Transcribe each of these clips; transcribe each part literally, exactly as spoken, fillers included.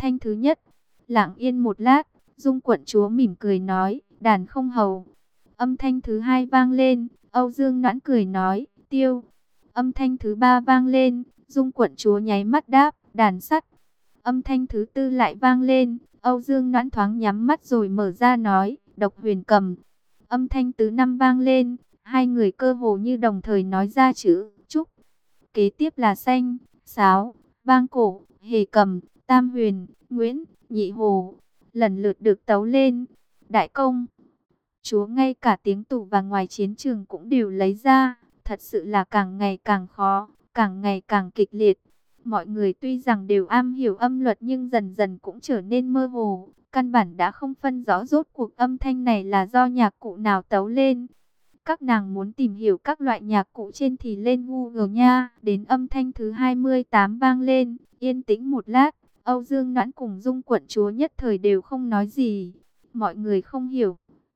thanh thứ nhất. Lặng yên một lát, Dung quận chúa mỉm cười nói, đàn không hầu. Âm thanh thứ hai vang lên, Âu Dương Noãn cười nói, tiêu. Âm thanh thứ ba vang lên, Dung quận chúa nháy mắt đáp, đàn sắt. Âm thanh thứ tư lại vang lên, Âu Dương Noãn thoáng nhắm mắt rồi mở ra nói, độc huyền cầm. Âm thanh thứ năm vang lên, hai người cơ hồ như đồng thời nói ra chữ trúc. Kế tiếp là xanh, sáo, vang cổ, hề cầm, tam huyền, nguyễn, nhị hồ, lần lượt được tấu lên. Đại công chúa ngay cả tiếng tù và ngoài chiến trường cũng đều lấy ra, thật sự là càng ngày càng khó, càng ngày càng kịch liệt. Mọi người tuy rằng đều am hiểu âm luật nhưng dần dần cũng trở nên mơ hồ, căn bản đã không phân rõ rốt cuộc âm thanh này là do nhạc cụ nào tấu lên. Các nàng muốn tìm hiểu các loại nhạc cụ trên thì lên Google nha. Đến âm thanh thứ hai mươi tám vang lên, yên tĩnh một lát, Âu Dương Noãn cùng Dung quận chúa nhất thời đều không nói gì. Mọi người không hiểu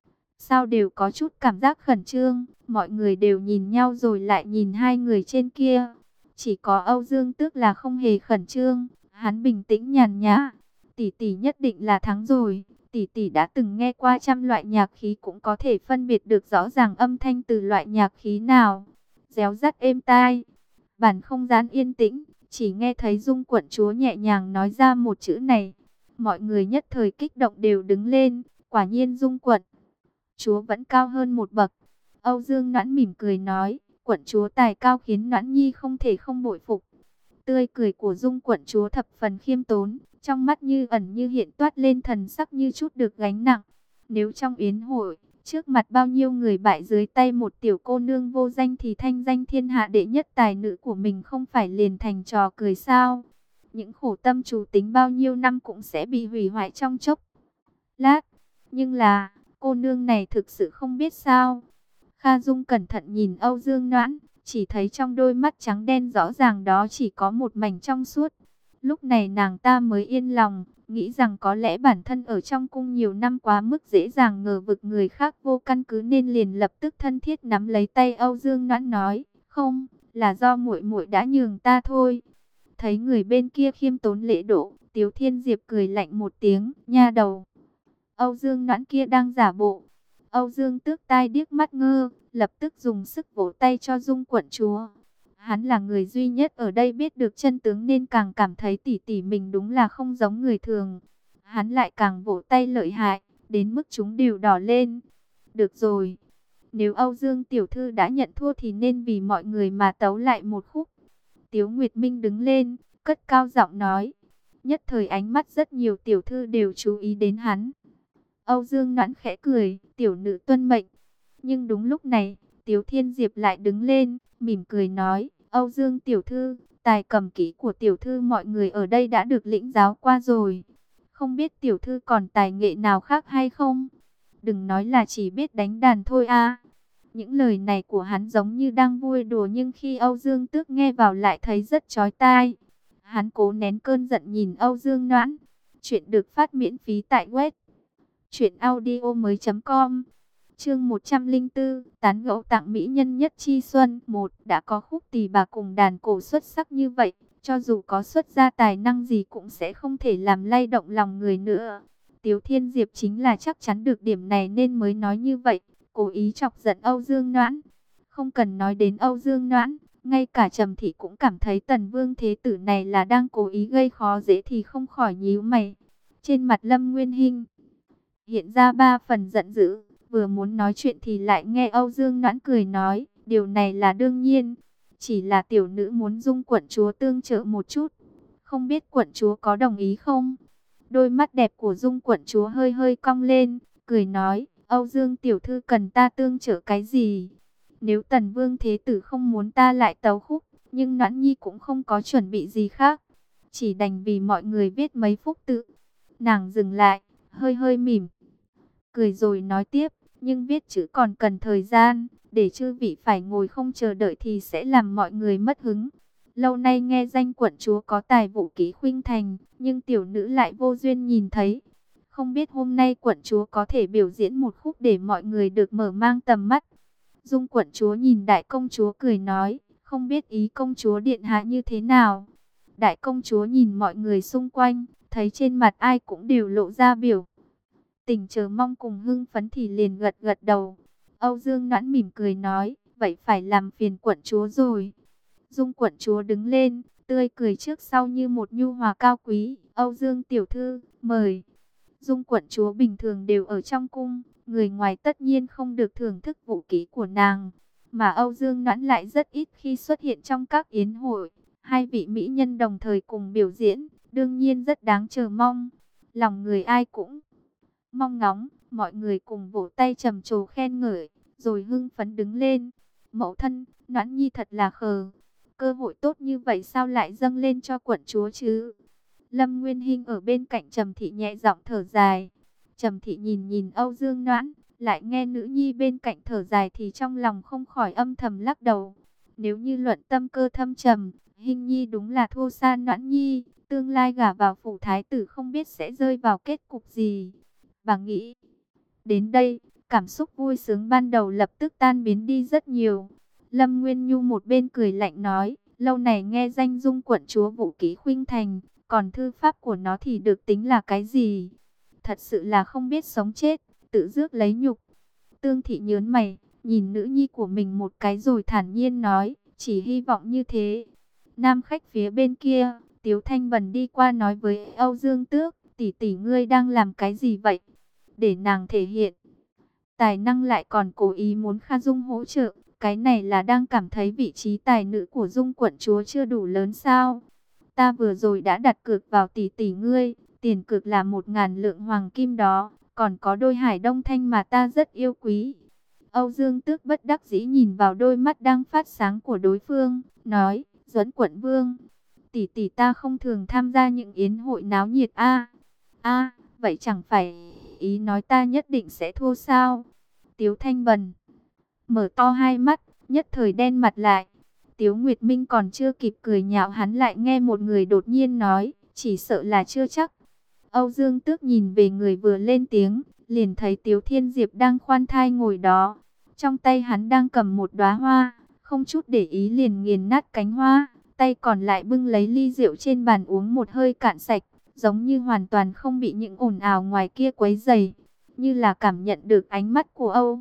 sao đều có chút cảm giác khẩn trương, mọi người đều nhìn nhau rồi lại nhìn hai người trên kia. Chỉ có Âu Dương Tước là không hề khẩn trương, hắn bình tĩnh nhàn nhã. Tỷ tỷ nhất định là thắng rồi, tỷ tỷ đã từng nghe qua trăm loại nhạc khí cũng có thể phân biệt được rõ ràng âm thanh từ loại nhạc khí nào. Réo rắt êm tai, bản không gian yên tĩnh, chỉ nghe thấy Dung quận chúa nhẹ nhàng nói ra một chữ này. Mọi người nhất thời kích động đều đứng lên, quả nhiên Dung quận chúa vẫn cao hơn một bậc. Âu Dương Noãn mỉm cười nói, quận chúa tài cao khiến Noãn Nhi không thể không bội phục. Tươi cười của Dung quận chúa thập phần khiêm tốn, trong mắt như ẩn như hiện toát lên thần sắc như chút được gánh nặng. Nếu trong yến hội, trước mặt bao nhiêu người bại dưới tay một tiểu cô nương vô danh thì thanh danh thiên hạ đệ nhất tài nữ của mình không phải liền thành trò cười sao? Những khổ tâm chủ tính bao nhiêu năm cũng sẽ bị hủy hoại trong chốc lát. Nhưng là, cô nương này thực sự không biết sao. Kha Dung cẩn thận nhìn Âu Dương Noãn, chỉ thấy trong đôi mắt trắng đen rõ ràng đó chỉ có một mảnh trong suốt. Lúc này nàng ta mới yên lòng, nghĩ rằng có lẽ bản thân ở trong cung nhiều năm quá mức dễ dàng ngờ vực người khác vô căn cứ nên liền lập tức thân thiết nắm lấy tay Âu Dương Noãn nói, không, là do muội muội đã nhường ta thôi. Thấy người bên kia khiêm tốn lễ độ, Tiếu Thiên Diệp cười lạnh một tiếng, nha đầu. Âu Dương Noãn kia đang giả bộ. Âu Dương Tước tai điếc mắt ngơ, lập tức dùng sức vỗ tay cho Dung quận chúa. Hắn là người duy nhất ở đây biết được chân tướng nên càng cảm thấy tỷ tỷ mình đúng là không giống người thường. Hắn lại càng vỗ tay lợi hại, đến mức chúng đều đỏ lên. Được rồi, nếu Âu Dương tiểu thư đã nhận thua thì nên vì mọi người mà tấu lại một khúc. Tiếu Nguyệt Minh đứng lên, cất cao giọng nói. Nhất thời ánh mắt rất nhiều tiểu thư đều chú ý đến hắn. Âu Dương Noãn khẽ cười, tiểu nữ tuân mệnh. Nhưng đúng lúc này, Tiếu Thiên Diệp lại đứng lên, mỉm cười nói, Âu Dương tiểu thư, tài cầm kỹ của tiểu thư mọi người ở đây đã được lĩnh giáo qua rồi. Không biết tiểu thư còn tài nghệ nào khác hay không? Đừng nói là chỉ biết đánh đàn thôi a. Những lời này của hắn giống như đang vui đùa nhưng khi Âu Dương Tước nghe vào lại thấy rất chói tai. Hắn cố nén cơn giận nhìn Âu Dương Noãn. Chuyện được phát miễn phí tại web truyện audio mới chấm com. Chương một trăm lẻ bốn, tán gẫu tặng mỹ nhân nhất chi xuân. Một, đã có khúc tỳ bà cùng đàn cổ xuất sắc như vậy, cho dù có xuất ra tài năng gì cũng sẽ không thể làm lay động lòng người nữa. Tiếu Thiên Diệp chính là chắc chắn được điểm này nên mới nói như vậy, cố ý chọc giận Âu Dương Noãn. Không cần nói đến Âu Dương Noãn, ngay cả Trầm Thị cũng cảm thấy Tần Vương Thế Tử này là đang cố ý gây khó dễ thì không khỏi nhíu mày. Trên mặt Lâm Nguyên Hinh hiện ra ba phần giận dữ, vừa muốn nói chuyện thì lại nghe Âu Dương Noãn cười nói, điều này là đương nhiên, chỉ là tiểu nữ muốn Dung quận chúa tương trợ một chút, không biết quận chúa có đồng ý không? Đôi mắt đẹp của Dung quận chúa hơi hơi cong lên, cười nói, Âu Dương tiểu thư cần ta tương trợ cái gì? Nếu Tần Vương Thế Tử không muốn ta lại tấu khúc, nhưng Noãn Nhi cũng không có chuẩn bị gì khác, chỉ đành vì mọi người viết mấy phúc tự. Nàng dừng lại, hơi hơi mỉm cười rồi nói tiếp, nhưng viết chữ còn cần thời gian, để chư vị phải ngồi không chờ đợi thì sẽ làm mọi người mất hứng. Lâu nay nghe danh quận chúa có tài vũ kỹ khuynh thành, nhưng tiểu nữ lại vô duyên nhìn thấy. Không biết hôm nay quận chúa có thể biểu diễn một khúc để mọi người được mở mang tầm mắt. Dung quận chúa nhìn đại công chúa cười nói, không biết ý công chúa điện hạ như thế nào. Đại công chúa nhìn mọi người xung quanh, thấy trên mặt ai cũng đều lộ ra biểu tình chờ mong cùng hưng phấn thì liền gật gật đầu. Âu Dương Noãn mỉm cười nói, vậy phải làm phiền quận chúa rồi. Dung quận chúa đứng lên, tươi cười trước sau như một nhu hòa cao quý. Âu Dương tiểu thư, mời. Dung quận chúa bình thường đều ở trong cung, người ngoài tất nhiên không được thưởng thức vũ kỹ của nàng. Mà Âu Dương Noãn lại rất ít khi xuất hiện trong các yến hội. Hai vị mỹ nhân đồng thời cùng biểu diễn, đương nhiên rất đáng chờ mong. Lòng người ai cũng mong ngóng, mọi người cùng vỗ tay trầm trồ khen ngợi, rồi hưng phấn đứng lên. Mẫu thân, Noãn Nhi thật là khờ. Cơ hội tốt như vậy sao lại dâng lên cho quận chúa chứ? Lâm Nguyên Hinh ở bên cạnh Trầm Thị nhẹ giọng thở dài. Trầm Thị nhìn nhìn Âu Dương Noãn, lại nghe nữ nhi bên cạnh thở dài thì trong lòng không khỏi âm thầm lắc đầu. Nếu như luận tâm cơ thâm trầm, Hinh Nhi đúng là thua xa Noãn Nhi, tương lai gả vào phủ thái tử không biết sẽ rơi vào kết cục gì. Bà nghĩ đến đây, cảm xúc vui sướng ban đầu lập tức tan biến đi rất nhiều. Lâm Nguyên Nhu một bên cười lạnh nói, lâu này nghe danh Dung quận chúa vũ kỹ khuynh thành, còn thư pháp của nó thì được tính là cái gì? Thật sự là không biết sống chết, tự rước lấy nhục. Tương Thị nhớn mày, nhìn nữ nhi của mình một cái rồi thản nhiên nói, chỉ hy vọng như thế. Nam khách phía bên kia, Tiếu Thanh Bần đi qua nói với Âu Dương Tước, tỷ tỷ ngươi đang làm cái gì vậy? Để nàng thể hiện tài năng lại còn cố ý muốn Kha Dung hỗ trợ, cái này là đang cảm thấy vị trí tài nữ của Dung quận chúa chưa đủ lớn sao? Ta vừa rồi đã đặt cược vào tỷ tỷ ngươi, tiền cược là một ngàn lượng hoàng kim đó, còn có đôi hải đông thanh mà ta rất yêu quý. Âu Dương Tước bất đắc dĩ nhìn vào đôi mắt đang phát sáng của đối phương, nói, Duẫn quận vương, tỷ tỷ ta không thường tham gia những yến hội náo nhiệt a. A, vậy chẳng phải ý nói ta nhất định sẽ thua sao? Tiếu Thanh Bần mở to hai mắt, nhất thời đen mặt lại. Tiếu Nguyệt Minh còn chưa kịp cười nhạo hắn lại nghe một người đột nhiên nói, chỉ sợ là chưa chắc. Âu Dương Tước nhìn về người vừa lên tiếng, liền thấy Tiếu Thiên Diệp đang khoan thai ngồi đó. Trong tay hắn đang cầm một đóa hoa, không chút để ý liền nghiền nát cánh hoa, tay còn lại bưng lấy ly rượu trên bàn uống một hơi cạn sạch, giống như hoàn toàn không bị những ồn ào ngoài kia quấy rầy, như là cảm nhận được ánh mắt của Âu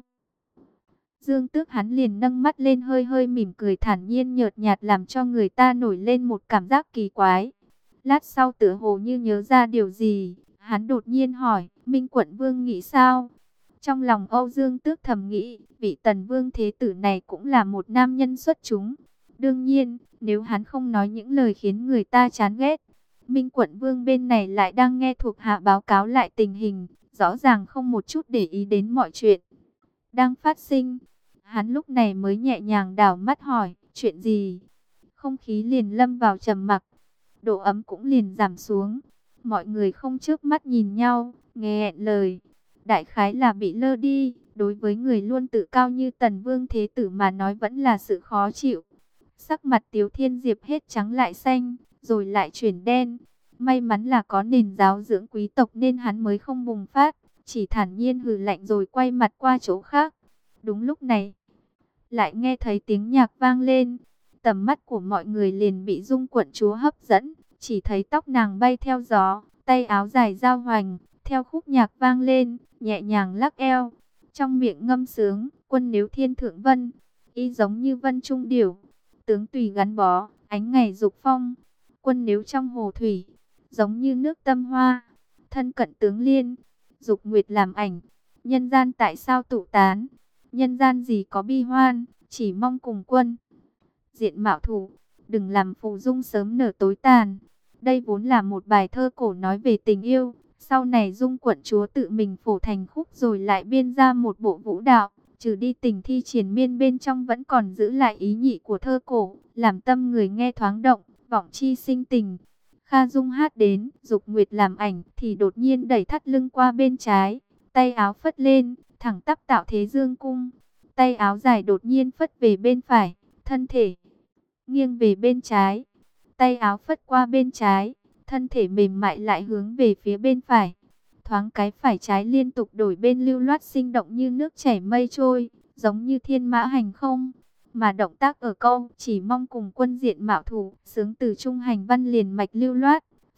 Dương Tước, hắn liền nâng mắt lên hơi hơi mỉm cười thản nhiên nhợt nhạt làm cho người ta nổi lên một cảm giác kỳ quái. Lát sau tựa hồ như nhớ ra điều gì, hắn đột nhiên hỏi, Minh quận vương nghĩ sao? Trong lòng Âu Dương Tước thầm nghĩ, vị Tần vương thế tử này cũng là một nam nhân xuất chúng. Đương nhiên, nếu hắn không nói những lời khiến người ta chán ghét, Minh quận vương bên này lại đang nghe thuộc hạ báo cáo lại tình hình, rõ ràng không một chút để ý đến mọi chuyện đang phát sinh. Hắn lúc này mới nhẹ nhàng đảo mắt hỏi, chuyện gì? Không khí liền lâm vào trầm mặc, độ ấm cũng liền giảm xuống. Mọi người không chớp mắt nhìn nhau, nghe lời. Đại khái là bị lơ đi, đối với người luôn tự cao như Tần Vương Thế Tử mà nói vẫn là sự khó chịu. Sắc mặt Tiếu Thiên Diệp hết trắng lại xanh, rồi lại chuyển đen. May mắn là có nền giáo dưỡng quý tộc nên hắn mới không bùng phát, chỉ thản nhiên hừ lạnh rồi quay mặt qua chỗ khác. Đúng lúc này, lại nghe thấy tiếng nhạc vang lên. Tầm mắt của mọi người liền bị Dung quận chúa hấp dẫn, chỉ thấy tóc nàng bay theo gió, tay áo dài giao hoành, theo khúc nhạc vang lên, nhẹ nhàng lắc eo. Trong miệng ngâm sướng, quân nếu thiên thượng vân, y giống như vân trung điểu, tướng tùy gắn bó, ánh ngày dục phong. Quân nếu trong hồ thủy, giống như nước tâm hoa, thân cận tướng liên, dục nguyệt làm ảnh. Nhân gian tại sao tụ tán, nhân gian gì có bi hoan, chỉ mong cùng quân diện mạo thủ, đừng làm phù dung sớm nở tối tàn. Đây vốn là một bài thơ cổ nói về tình yêu, sau này Dung quận chúa tự mình phổ thành khúc rồi lại biên ra một bộ vũ đạo, trừ đi tình thi triền miên bên trong vẫn còn giữ lại ý nhị của thơ cổ, làm tâm người nghe thoáng động, vọng chi sinh tình. Kha Dung hát đến, dục nguyệt làm ảnh thì đột nhiên đẩy thắt lưng qua bên trái, tay áo phất lên, thẳng tắp tạo thế dương cung. Tay áo dài đột nhiên phất về bên phải, thân thể nghiêng về bên trái. Tay áo phất qua bên trái, thân thể mềm mại lại hướng về phía bên phải. Thoáng cái phải trái liên tục đổi bên lưu loát sinh động như nước chảy mây trôi, giống như thiên mã hành không. Mà động tác ở câu chỉ mong cùng quân diện mạo thủ, sướng từ trung hành văn liền mạch lưu loát,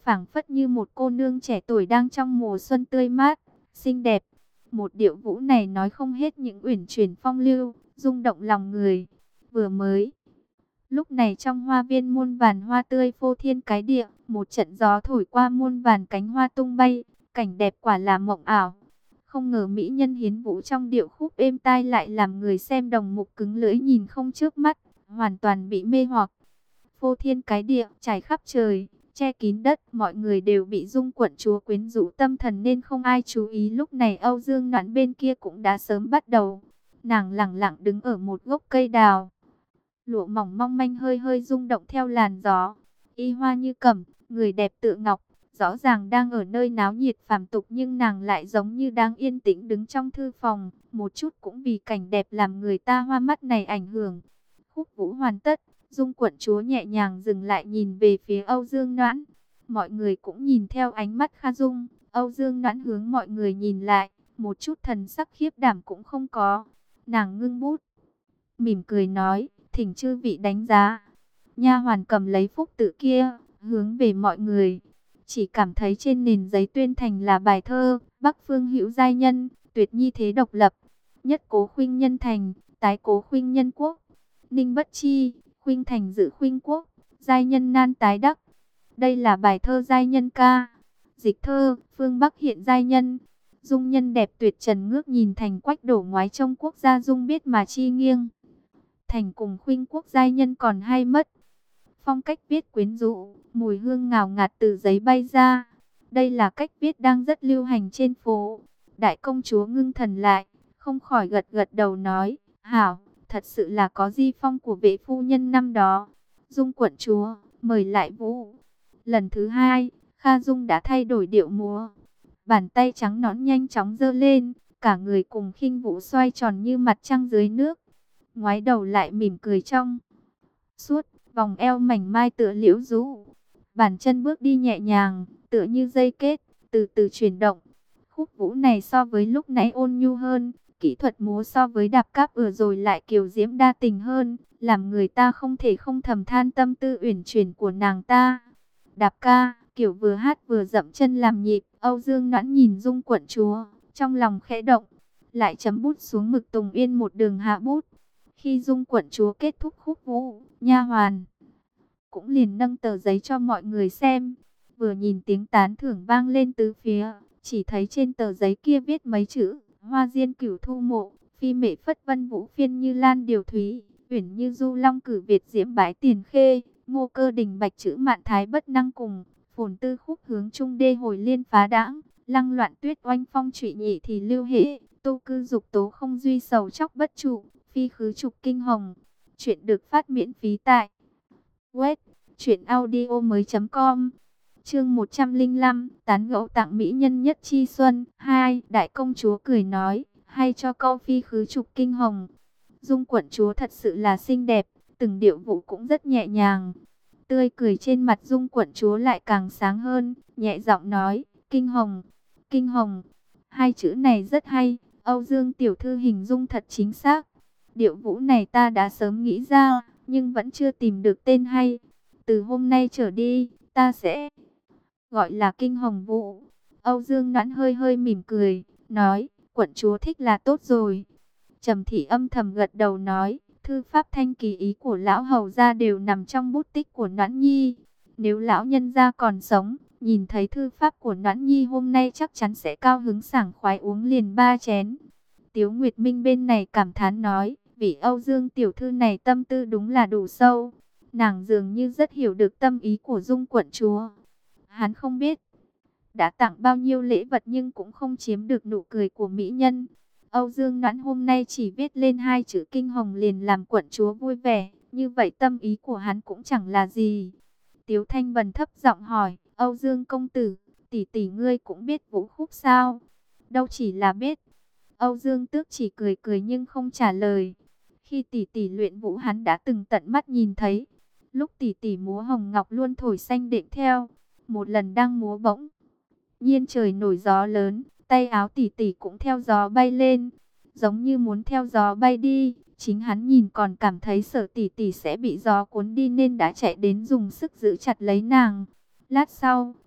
phảng phất như một cô nương trẻ tuổi đang trong mùa xuân tươi mát, xinh đẹp. Một điệu vũ này nói không hết những uyển chuyển phong lưu, rung động lòng người. Vừa mới, lúc này trong hoa viên muôn vàn hoa tươi phô thiên cái địa, một trận gió thổi qua muôn vàn cánh hoa tung bay, cảnh đẹp quả là mộng ảo. Không ngờ mỹ nhân hiến vũ trong điệu khúc êm tai lại làm người xem đồng mục cứng lưỡi nhìn không chớp mắt, hoàn toàn bị mê hoặc. Phô thiên cái địa, trải khắp trời, che kín đất, mọi người đều bị Dung quận chúa quyến rũ tâm thần nên không ai chú ý. Lúc này Âu Dương Noãn bên kia cũng đã sớm bắt đầu. Nàng lẳng lặng đứng ở một gốc cây đào, lụa mỏng mong manh hơi hơi rung động theo làn gió. Y hoa như cẩm, người đẹp tựa ngọc, rõ ràng đang ở nơi náo nhiệt phàm tục nhưng nàng lại giống như đang yên tĩnh đứng trong thư phòng, một chút cũng vì cảnh đẹp làm người ta hoa mắt này ảnh hưởng. Khúc vũ hoàn tất, Dung quận chúa nhẹ nhàng dừng lại nhìn về phía Âu Dương Noãn. Mọi người cũng nhìn theo ánh mắt Kha Dung. Âu Dương Noãn hướng mọi người nhìn lại, một chút thần sắc khiếp đảm cũng không có. Nàng ngưng bút, mỉm cười nói, thỉnh chư vị đánh giá. Nha hoàn cầm lấy phúc tự kia, hướng về mọi người. Chỉ cảm thấy trên nền giấy tuyên thành là bài thơ, Bắc phương hữu giai nhân, tuyệt nhi thế độc lập. Nhất cố khuynh nhân thành, tái cố khuynh nhân quốc. Ninh bất chi, khuynh thành dự khuynh quốc, giai nhân nan tái đắc. Đây là bài thơ giai nhân ca. Dịch thơ, phương Bắc hiện giai nhân. Dung nhân đẹp tuyệt trần ngước nhìn thành quách đổ ngoái trong quốc gia dung biết mà chi nghiêng. Thành cùng khuynh quốc giai nhân còn hay mất. Phong cách viết quyến rũ, mùi hương ngào ngạt từ giấy bay ra. Đây là cách viết đang rất lưu hành trên phố. Đại công chúa ngưng thần lại, không khỏi gật gật đầu nói, hảo, thật sự là có di phong của vệ phu nhân năm đó. Dung quận chúa, mời lại vũ. Lần thứ hai, Kha Dung đã thay đổi điệu múa. Bàn tay trắng nõn nhanh chóng giơ lên, cả người cùng khinh vũ xoay tròn như mặt trăng dưới nước. Ngoái đầu lại mỉm cười trong suốt, vòng eo mảnh mai tựa liễu rũ. Bàn chân bước đi nhẹ nhàng, tựa như dây kết, từ từ chuyển động. Khúc vũ này so với lúc nãy ôn nhu hơn, kỹ thuật múa so với đạp cáp vừa rồi lại kiều diễm đa tình hơn, làm người ta không thể không thầm than tâm tư uyển chuyển của nàng ta. Đạp ca, kiểu vừa hát vừa dậm chân làm nhịp. Âu Dương Noãn nhìn Dung quận chúa, trong lòng khẽ động, lại chấm bút xuống mực Tùng Yên một đường hạ bút. Khi Dung quận chúa kết thúc khúc vũ, nha hoàn cũng liền nâng tờ giấy cho mọi người xem. Vừa nhìn tiếng tán thưởng vang lên tứ phía, chỉ thấy trên tờ giấy kia viết mấy chữ: Hoa diên cửu thu mộ, phi mệ phất vân vũ phiên như lan điều thúy, uyển như du long cử Việt diễm bái tiền khê, ngô cơ đình bạch chữ mạn thái bất năng cùng, phồn tư khúc hướng trung đê hồi liên phá đãng, lăng loạn tuyết oanh phong trụy nhị thì lưu hễ, tô cư dục tố không duy sầu chóc bất trụ, phi khứ trục kinh hồng. Chuyện được phát miễn phí tại web truyện audio mới chấm com. Chương một trăm lẻ năm, tán gẫu tặng mỹ nhân nhất chi xuân. Hai, đại công chúa cười nói, hay cho câu phi khứ trục kinh hồng. Dung quận chúa thật sự là xinh đẹp, từng điệu vũ cũng rất nhẹ nhàng. Tươi cười trên mặt Dung quận chúa lại càng sáng hơn, nhẹ giọng nói, kinh hồng, kinh hồng. Hai chữ này rất hay, Âu Dương tiểu thư hình dung thật chính xác. Điệu vũ này ta đã sớm nghĩ ra, nhưng vẫn chưa tìm được tên hay. Từ hôm nay trở đi, ta sẽ gọi là kinh hồng vũ. Âu Dương Noãn hơi hơi mỉm cười, nói, quận chúa thích là tốt rồi. Trầm Thị âm thầm gật đầu nói, thư pháp thanh kỳ ý của lão hầu gia đều nằm trong bút tích của Noãn Nhi. Nếu lão nhân gia còn sống, nhìn thấy thư pháp của Noãn Nhi hôm nay chắc chắn sẽ cao hứng sảng khoái uống liền ba chén. Tiếu Nguyệt Minh bên này cảm thán nói, vị Âu Dương tiểu thư này tâm tư đúng là đủ sâu. Nàng dường như rất hiểu được tâm ý của Dung quận chúa. Hắn không biết đã tặng bao nhiêu lễ vật nhưng cũng không chiếm được nụ cười của mỹ nhân. Âu Dương Noãn hôm nay chỉ viết lên hai chữ kinh hồng liền làm quận chúa vui vẻ. Như vậy tâm ý của hắn cũng chẳng là gì. Tiếu Thanh Bần thấp giọng hỏi, Âu Dương công tử, tỷ tỷ ngươi cũng biết vũ khúc sao? Đâu chỉ là biết. Âu Dương Tước chỉ cười cười nhưng không trả lời. Khi tỷ tỷ luyện vũ hắn đã từng tận mắt nhìn thấy. Lúc tỷ tỷ múa hồng ngọc luôn thổi xanh đệm theo. Một lần đang múa bỗng nhiên trời nổi gió lớn, tay áo tỷ tỷ cũng theo gió bay lên, giống như muốn theo gió bay đi. Chính hắn nhìn còn cảm thấy sợ tỷ tỷ sẽ bị gió cuốn đi nên đã chạy đến dùng sức giữ chặt lấy nàng. Lát sau,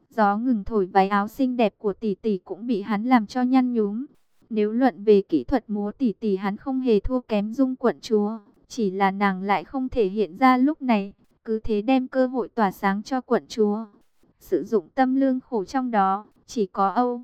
Gió ngừng thổi, váy áo xinh đẹp của tỷ tỷ cũng bị hắn làm cho nhăn nhúm. Nếu luận về kỹ thuật múa tỷ tỷ hắn không hề thua kém Dung quận chúa, chỉ là nàng lại không thể hiện ra lúc này, cứ thế đem cơ hội tỏa sáng cho quận chúa. Sử dụng tâm lương khổ trong đó, chỉ có Âu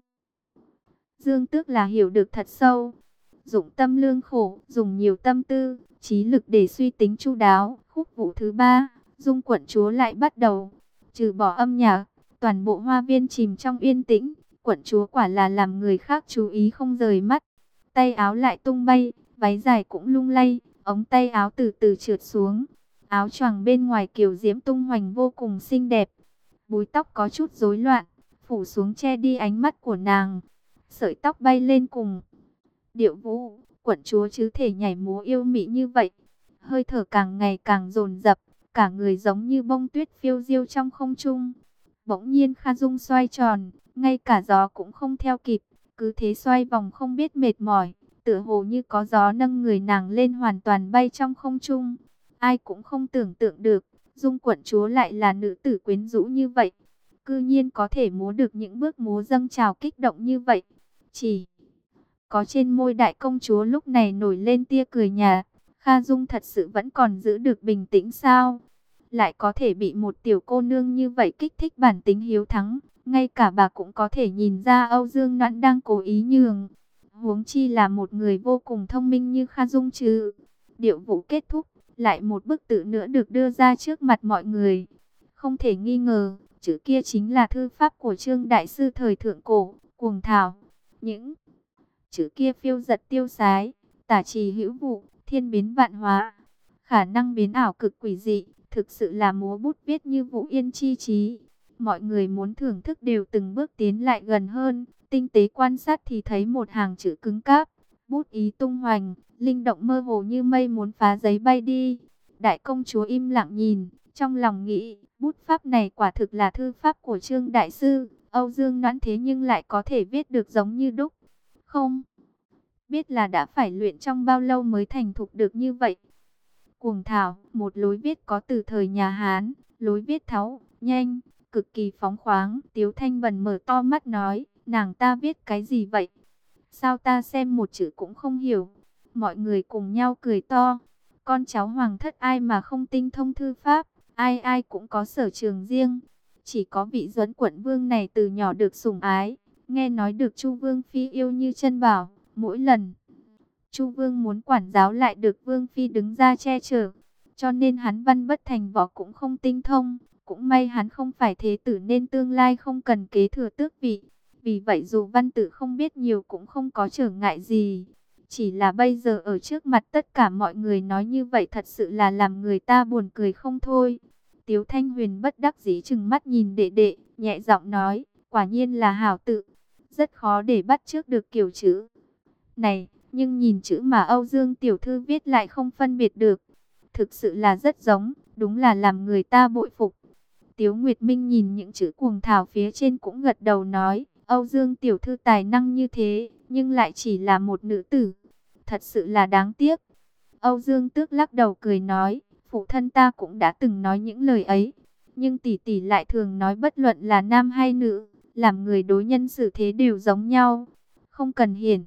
Dương Tước là hiểu được thật sâu. Dụng tâm lương khổ, dùng nhiều tâm tư, trí lực để suy tính chu đáo. Khúc vũ thứ ba, Dung quận chúa lại bắt đầu, trừ bỏ âm nhạc, toàn bộ hoa viên chìm trong yên tĩnh. Quận chúa quả là làm người khác chú ý không rời mắt. Tay áo lại tung bay, váy dài cũng lung lay, ống tay áo từ từ trượt xuống. Áo choàng bên ngoài kiều diễm tung hoành vô cùng xinh đẹp. Búi tóc có chút rối loạn, phủ xuống che đi ánh mắt của nàng. Sợi tóc bay lên cùng điệu vũ, quận chúa chứ thể nhảy múa yêu mị như vậy. Hơi thở càng ngày càng dồn dập, cả người giống như bông tuyết phiêu diêu trong không trung. Bỗng nhiên Kha Dung xoay tròn, ngay cả gió cũng không theo kịp, cứ thế xoay vòng không biết mệt mỏi, tựa hồ như có gió nâng người nàng lên hoàn toàn bay trong không trung. Ai cũng không tưởng tượng được, Dung quận chúa lại là nữ tử quyến rũ như vậy, cư nhiên có thể múa được những bước múa dâng trào kích động như vậy. Chỉ có trên môi đại công chúa lúc này nổi lên tia cười nhạt. Kha Dung thật sự vẫn còn giữ được bình tĩnh sao? Lại có thể bị một tiểu cô nương như vậy kích thích bản tính hiếu thắng. Ngay cả bà cũng có thể nhìn ra Âu Dương Noãn đang cố ý nhường. Huống chi là một người vô cùng thông minh như Kha Dung chứ. Điệu vũ kết thúc, lại một bức tự nữa được đưa ra trước mặt mọi người. Không thể nghi ngờ, chữ kia chính là thư pháp của Trương Đại Sư thời thượng cổ, Cuồng Thảo. Những chữ kia phiêu giật tiêu sái, tả trì hữu vụ, thiên biến vạn hóa, khả năng biến ảo cực quỷ dị, thực sự là múa bút viết như Vũ Yên chi trí. Mọi người muốn thưởng thức đều từng bước tiến lại gần hơn, tinh tế quan sát thì thấy một hàng chữ cứng cáp, bút ý tung hoành, linh động mơ hồ như mây muốn phá giấy bay đi. Đại công chúa im lặng nhìn, trong lòng nghĩ, bút pháp này quả thực là thư pháp của Trương Đại Sư, Âu Dương Noãn thế nhưng lại có thể viết được giống như đúc. Không biết là đã phải luyện trong bao lâu mới thành thục được như vậy. Cuồng Thảo, một lối viết có từ thời nhà Hán, lối viết tháo, nhanh, cực kỳ phóng khoáng. Tiếu Thanh Vân mở to mắt nói, nàng ta viết cái gì vậy? Sao ta xem một chữ cũng không hiểu? Mọi người cùng nhau cười to. Con cháu hoàng thất ai mà không tinh thông thư pháp, ai ai cũng có sở trường riêng. Chỉ có vị Duẫn quận vương này từ nhỏ được sủng ái, nghe nói được Chu Vương Phi yêu như chân bảo. Mỗi lần Chu Vương muốn quản giáo lại được Vương Phi đứng ra che chở, cho nên hắn văn bất thành võ cũng không tinh thông. Cũng may hắn không phải thế tử nên tương lai không cần kế thừa tước vị. Vì vậy dù văn tử không biết nhiều cũng không có trở ngại gì. Chỉ là bây giờ ở trước mặt tất cả mọi người nói như vậy thật sự là làm người ta buồn cười không thôi. Tiếu Thanh Huyền bất đắc dĩ chừng mắt nhìn đệ đệ, nhẹ giọng nói, quả nhiên là hảo tự. Rất khó để bắt chước được kiểu chữ này, nhưng nhìn chữ mà Âu Dương tiểu thư viết lại không phân biệt được. Thực sự là rất giống, đúng là làm người ta bội phục. Tiếu Nguyệt Minh nhìn những chữ Cuồng Thảo phía trên cũng gật đầu nói, Âu Dương tiểu thư tài năng như thế, nhưng lại chỉ là một nữ tử. Thật sự là đáng tiếc. Âu Dương Tước lắc đầu cười nói, phụ thân ta cũng đã từng nói những lời ấy. Nhưng tỷ tỷ lại thường nói bất luận là nam hay nữ, làm người đối nhân xử thế đều giống nhau. Không cần hiển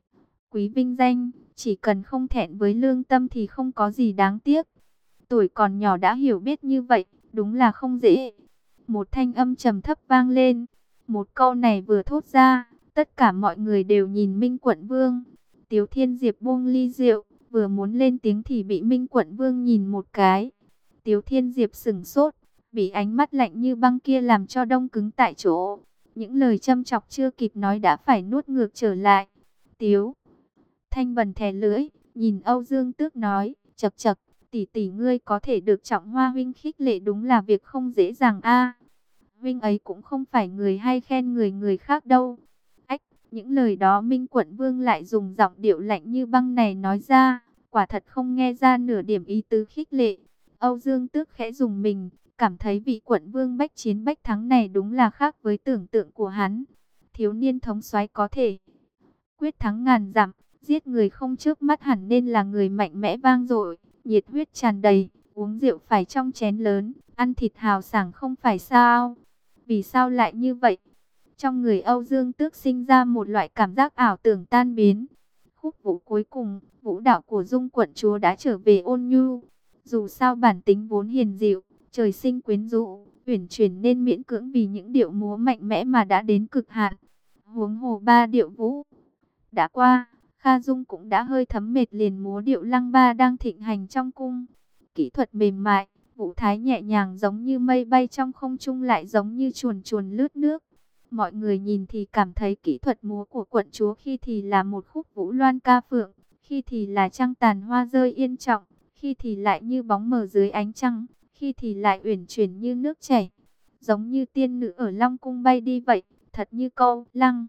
quý vinh danh, chỉ cần không thẹn với lương tâm thì không có gì đáng tiếc. Tuổi còn nhỏ đã hiểu biết như vậy, đúng là không dễ. Một thanh âm trầm thấp vang lên. Một câu này vừa thốt ra, tất cả mọi người đều nhìn Minh Quận Vương. Tiếu Thiên Diệp buông ly rượu, vừa muốn lên tiếng thì bị Minh Quận Vương nhìn một cái. Tiếu Thiên Diệp sững sốt, bị ánh mắt lạnh như băng kia làm cho đông cứng tại chỗ. Những lời châm chọc chưa kịp nói đã phải nuốt ngược trở lại. Tiếu Thanh Vân thè lưỡi, nhìn Âu Dương Tước nói, chậc chậc, tỷ tỷ ngươi có thể được Trọng Hoa huynh khích lệ đúng là việc không dễ dàng a. Huynh ấy cũng không phải người hay khen người người khác đâu. Ách, những lời đó Minh Quận Vương lại dùng giọng điệu lạnh như băng này nói ra, quả thật không nghe ra nửa điểm ý tứ khích lệ. Âu Dương Tước khẽ dùng mình, cảm thấy vị Quận Vương bách chiến bách thắng này đúng là khác với tưởng tượng của hắn. Thiếu niên thống soái có thể quyết thắng ngàn dặm, giết người không chớp mắt hẳn nên là người mạnh mẽ vang dội, nhiệt huyết tràn đầy, uống rượu phải trong chén lớn, ăn thịt hào sảng không phải sao? Vì sao lại như vậy? Trong người Âu Dương Tước sinh ra một loại cảm giác ảo tưởng tan biến. Khúc vũ cuối cùng, vũ đạo của Dung quận chúa đã trở về ôn nhu. Dù sao bản tính vốn hiền dịu, trời sinh quyến rũ, uyển chuyển nên miễn cưỡng vì những điệu múa mạnh mẽ mà đã đến cực hạn. Huống hồ ba điệu vũ đã qua, Kha Dung cũng đã hơi thấm mệt, liền múa điệu lăng ba đang thịnh hành trong cung. Kỹ thuật mềm mại, vũ thái nhẹ nhàng giống như mây bay trong không trung, lại giống như chuồn chuồn lướt nước. Mọi người nhìn thì cảm thấy kỹ thuật múa của quận chúa khi thì là một khúc vũ loan ca phượng, khi thì là trăng tàn hoa rơi yên trọng, khi thì lại như bóng mờ dưới ánh trăng, khi thì lại uyển chuyển như nước chảy, giống như tiên nữ ở Long cung bay đi vậy, thật như câu lăng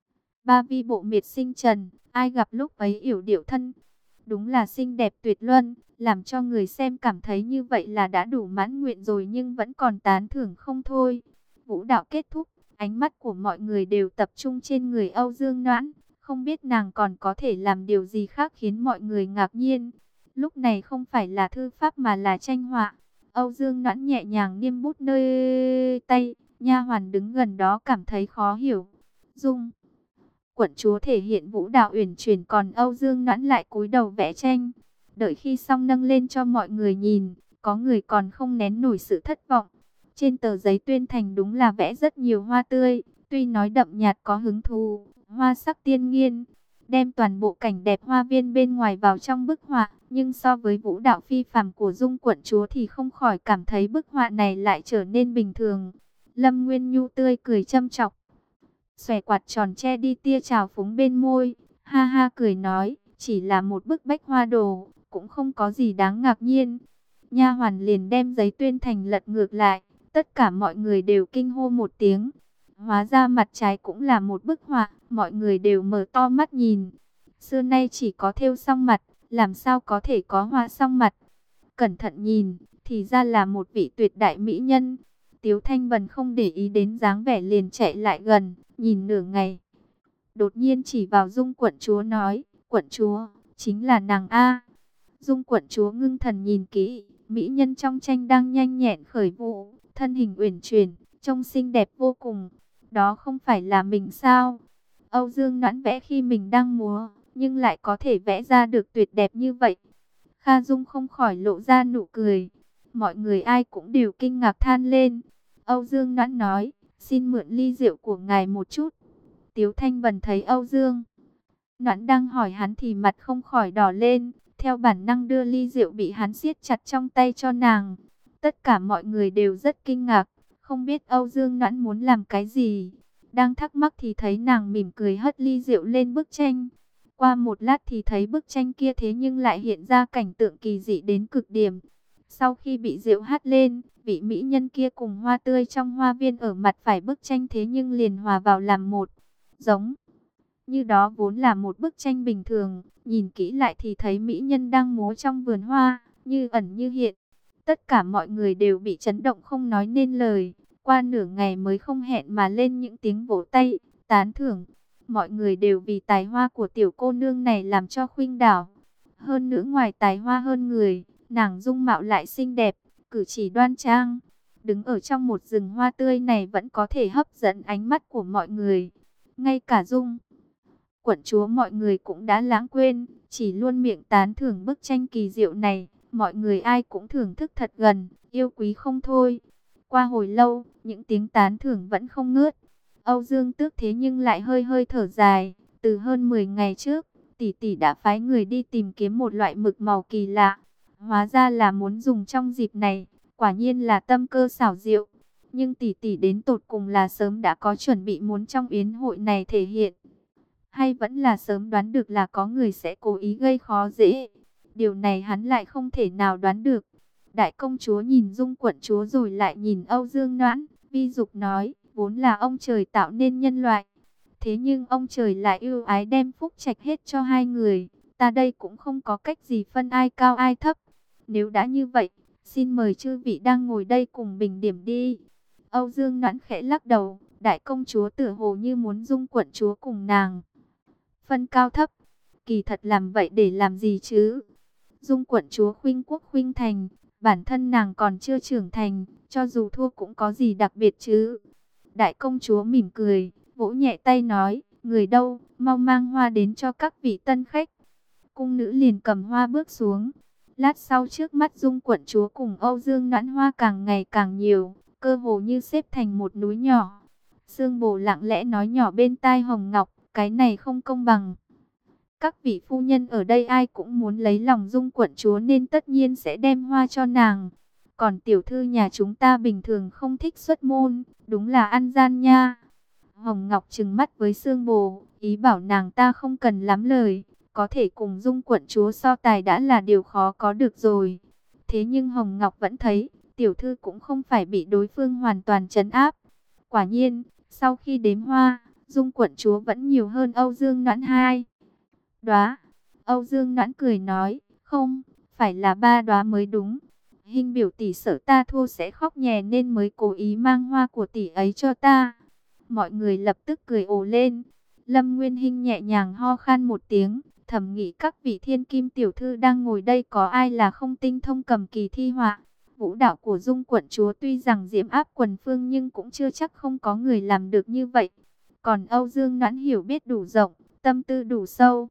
ba vi bộ miệt sinh trần, ai gặp lúc ấy yểu điệu thân. Đúng là xinh đẹp tuyệt luân, làm cho người xem cảm thấy như vậy là đã đủ mãn nguyện rồi, nhưng vẫn còn tán thưởng không thôi. Vũ đạo kết thúc, ánh mắt của mọi người đều tập trung trên người Âu Dương Noãn, không biết nàng còn có thể làm điều gì khác khiến mọi người ngạc nhiên. Lúc này không phải là thư pháp mà là tranh họa. Âu Dương Noãn nhẹ nhàng niêm bút nơi tay, nha hoàn đứng gần đó cảm thấy khó hiểu. Dung quận chúa thể hiện vũ đạo uyển chuyển, còn Âu Dương Noãn lại cúi đầu vẽ tranh. Đợi khi xong nâng lên cho mọi người nhìn, có người còn không nén nổi sự thất vọng. Trên tờ giấy tuyên thành đúng là vẽ rất nhiều hoa tươi, tuy nói đậm nhạt có hứng thú, hoa sắc tiên nghiên, đem toàn bộ cảnh đẹp hoa viên bên ngoài vào trong bức họa, nhưng so với vũ đạo phi phàm của Dung quận chúa thì không khỏi cảm thấy bức họa này lại trở nên bình thường. Lâm Nguyên Nhu tươi cười châm chọc, xòe quạt tròn che đi tia trào phúng bên môi, ha ha cười nói, chỉ là một bức bách hoa đồ, cũng không có gì đáng ngạc nhiên. Nha hoàn liền đem giấy tuyên thành lật ngược lại, tất cả mọi người đều kinh hô một tiếng. Hóa ra mặt trái cũng là một bức họa, mọi người đều mở to mắt nhìn. Xưa nay chỉ có thêu song mặt, làm sao có thể có hoa song mặt? Cẩn thận nhìn, thì ra là một vị tuyệt đại mỹ nhân. Tiếu Thanh Vân không để ý đến dáng vẻ liền chạy lại gần, nhìn nửa ngày. Đột nhiên chỉ vào Dung quận chúa nói, quận chúa, chính là nàng A. Dung quận chúa ngưng thần nhìn kỹ, mỹ nhân trong tranh đang nhanh nhẹn khởi vũ, thân hình uyển chuyển, trông xinh đẹp vô cùng. Đó không phải là mình sao? Âu Dương Noãn vẽ khi mình đang múa, nhưng lại có thể vẽ ra được tuyệt đẹp như vậy. Kha Dung không khỏi lộ ra nụ cười. Mọi người ai cũng đều kinh ngạc than lên. Âu Dương Noãn nói, xin mượn ly rượu của ngài một chút. Tiếu Thanh Vân thấy Âu Dương Noãn đang hỏi hắn thì mặt không khỏi đỏ lên, theo bản năng đưa ly rượu bị hắn siết chặt trong tay cho nàng. Tất cả mọi người đều rất kinh ngạc, không biết Âu Dương Noãn muốn làm cái gì. Đang thắc mắc thì thấy nàng mỉm cười hất ly rượu lên bức tranh. Qua một lát thì thấy bức tranh kia thế nhưng lại hiện ra cảnh tượng kỳ dị đến cực điểm. Sau khi bị rượu hắt lên, vị mỹ nhân kia cùng hoa tươi trong hoa viên ở mặt phải bức tranh thế nhưng liền hòa vào làm một. Giống như đó vốn là một bức tranh bình thường, nhìn kỹ lại thì thấy mỹ nhân đang múa trong vườn hoa, như ẩn như hiện. Tất cả mọi người đều bị chấn động không nói nên lời, qua nửa ngày mới không hẹn mà lên những tiếng vỗ tay, tán thưởng. Mọi người đều vì tài hoa của tiểu cô nương này làm cho khuynh đảo. Hơn nữa ngoài tài hoa hơn người, nàng dung mạo lại xinh đẹp, cử chỉ đoan trang. Đứng ở trong một rừng hoa tươi này vẫn có thể hấp dẫn ánh mắt của mọi người. Ngay cả Dung quận chúa mọi người cũng đã lãng quên, chỉ luôn miệng tán thưởng bức tranh kỳ diệu này. Mọi người ai cũng thưởng thức thật gần, yêu quý không thôi. Qua hồi lâu, những tiếng tán thưởng vẫn không ngớt. Âu Dương Tước thế nhưng lại hơi hơi thở dài. Từ hơn mười ngày trước, tỷ tỷ đã phái người đi tìm kiếm một loại mực màu kỳ lạ. Hóa ra là muốn dùng trong dịp này, quả nhiên là tâm cơ xảo diệu. Nhưng tỷ tỷ đến tột cùng là sớm đã có chuẩn bị muốn trong yến hội này thể hiện, hay vẫn là sớm đoán được là có người sẽ cố ý gây khó dễ. Điều này hắn lại không thể nào đoán được. Đại công chúa nhìn Dung quận chúa rồi lại nhìn Âu Dương Noãn, vi dục nói, vốn là ông trời tạo nên nhân loại. Thế nhưng ông trời lại ưu ái đem phúc trạch hết cho hai người. Ta đây cũng không có cách gì phân ai cao ai thấp. Nếu đã như vậy, xin mời chư vị đang ngồi đây cùng bình điểm đi. Âu Dương Noãn khẽ lắc đầu, đại công chúa tựa hồ như muốn Dung quận chúa cùng nàng phân cao thấp. Kỳ thật làm vậy để làm gì chứ? Dung quận chúa khuynh quốc khuynh thành, bản thân nàng còn chưa trưởng thành, cho dù thua cũng có gì đặc biệt chứ? Đại công chúa mỉm cười, vỗ nhẹ tay nói, người đâu, mau mang hoa đến cho các vị tân khách. Cung nữ liền cầm hoa bước xuống. Lát sau trước mắt Dung quận chúa cùng Âu Dương Noãn hoa càng ngày càng nhiều, cơ hồ như xếp thành một núi nhỏ. Sương Bồ lặng lẽ nói nhỏ bên tai Hồng Ngọc, cái này không công bằng. Các vị phu nhân ở đây ai cũng muốn lấy lòng Dung quận chúa nên tất nhiên sẽ đem hoa cho nàng. Còn tiểu thư nhà chúng ta bình thường không thích xuất môn, đúng là ăn gian nha. Hồng Ngọc trừng mắt với Sương Bồ, ý bảo nàng ta không cần lắm lời, có thể cùng Dung quận chúa so tài đã là điều khó có được rồi. Thế nhưng Hồng Ngọc vẫn thấy, tiểu thư cũng không phải bị đối phương hoàn toàn trấn áp. Quả nhiên, sau khi đếm hoa, Dung quận chúa vẫn nhiều hơn Âu Dương Noãn hai đóa. Âu Dương Noãn cười nói, không, phải là ba đóa mới đúng. Hình biểu tỷ sợ ta thua sẽ khóc nhè nên mới cố ý mang hoa của tỷ ấy cho ta. Mọi người lập tức cười ồ lên. Lâm Nguyên Hinh nhẹ nhàng ho khan một tiếng, thầm nghĩ các vị thiên kim tiểu thư đang ngồi đây có ai là không tinh thông cầm kỳ thi họa. Vũ đạo của Dung quận chúa tuy rằng diễm áp quần phương nhưng cũng chưa chắc không có người làm được như vậy. Còn Âu Dương Noãn hiểu biết đủ rộng, tâm tư đủ sâu.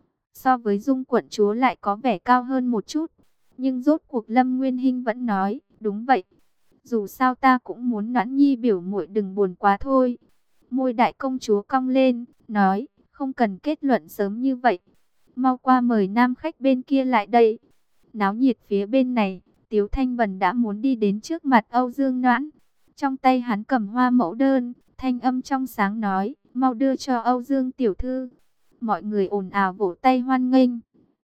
So với Dung quận chúa lại có vẻ cao hơn một chút. Nhưng rốt cuộc Lâm Nguyên Hinh vẫn nói, đúng vậy. Dù sao ta cũng muốn Noãn Nhi biểu muội đừng buồn quá thôi. Môi đại công chúa cong lên, nói, không cần kết luận sớm như vậy. Mau qua mời nam khách bên kia lại đây. Náo nhiệt phía bên này, Tiếu Thanh Vân đã muốn đi đến trước mặt Âu Dương Noãn. Trong tay hắn cầm hoa mẫu đơn, thanh âm trong sáng nói, mau đưa cho Âu Dương tiểu thư. Mọi người ồn ào vỗ tay hoan nghênh.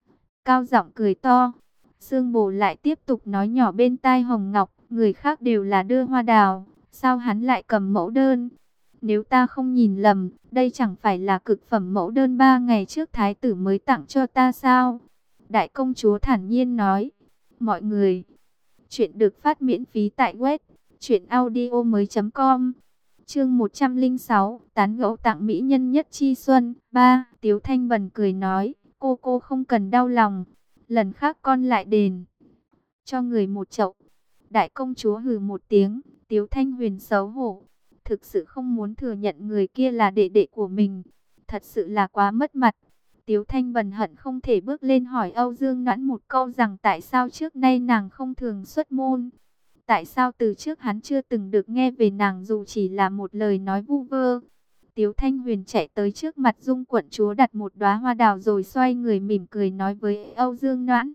Cao giọng cười to. Sương Bồ lại tiếp tục nói nhỏ bên tai Hồng Ngọc, người khác đều là đưa hoa đào, sao hắn lại cầm mẫu đơn? Nếu ta không nhìn lầm, đây chẳng phải là cực phẩm mẫu đơn ba ngày trước thái tử mới tặng cho ta sao? Đại công chúa thản nhiên nói. Mọi người, chuyện được phát miễn phí tại web truyện audio mới chấm com. Chương một trăm lẻ sáu, tán gẫu tặng mỹ nhân nhất chi xuân. Ba, Tiếu Thanh Vân cười nói, cô cô không cần đau lòng, lần khác con lại đền cho người một chậu. Đại công chúa hừ một tiếng, Tiếu Thanh Huyền xấu hổ, thực sự không muốn thừa nhận người kia là đệ đệ của mình, thật sự là quá mất mặt. Tiếu Thanh Vân hận không thể bước lên hỏi Âu Dương Noãn một câu rằng tại sao trước nay nàng không thường xuất môn. Tại sao từ trước hắn chưa từng được nghe về nàng dù chỉ là một lời nói vu vơ. Tiếu Thanh Huyền chạy tới trước mặt Dung quận chúa đặt một đóa hoa đào rồi xoay người mỉm cười nói với Âu Dương Noãn.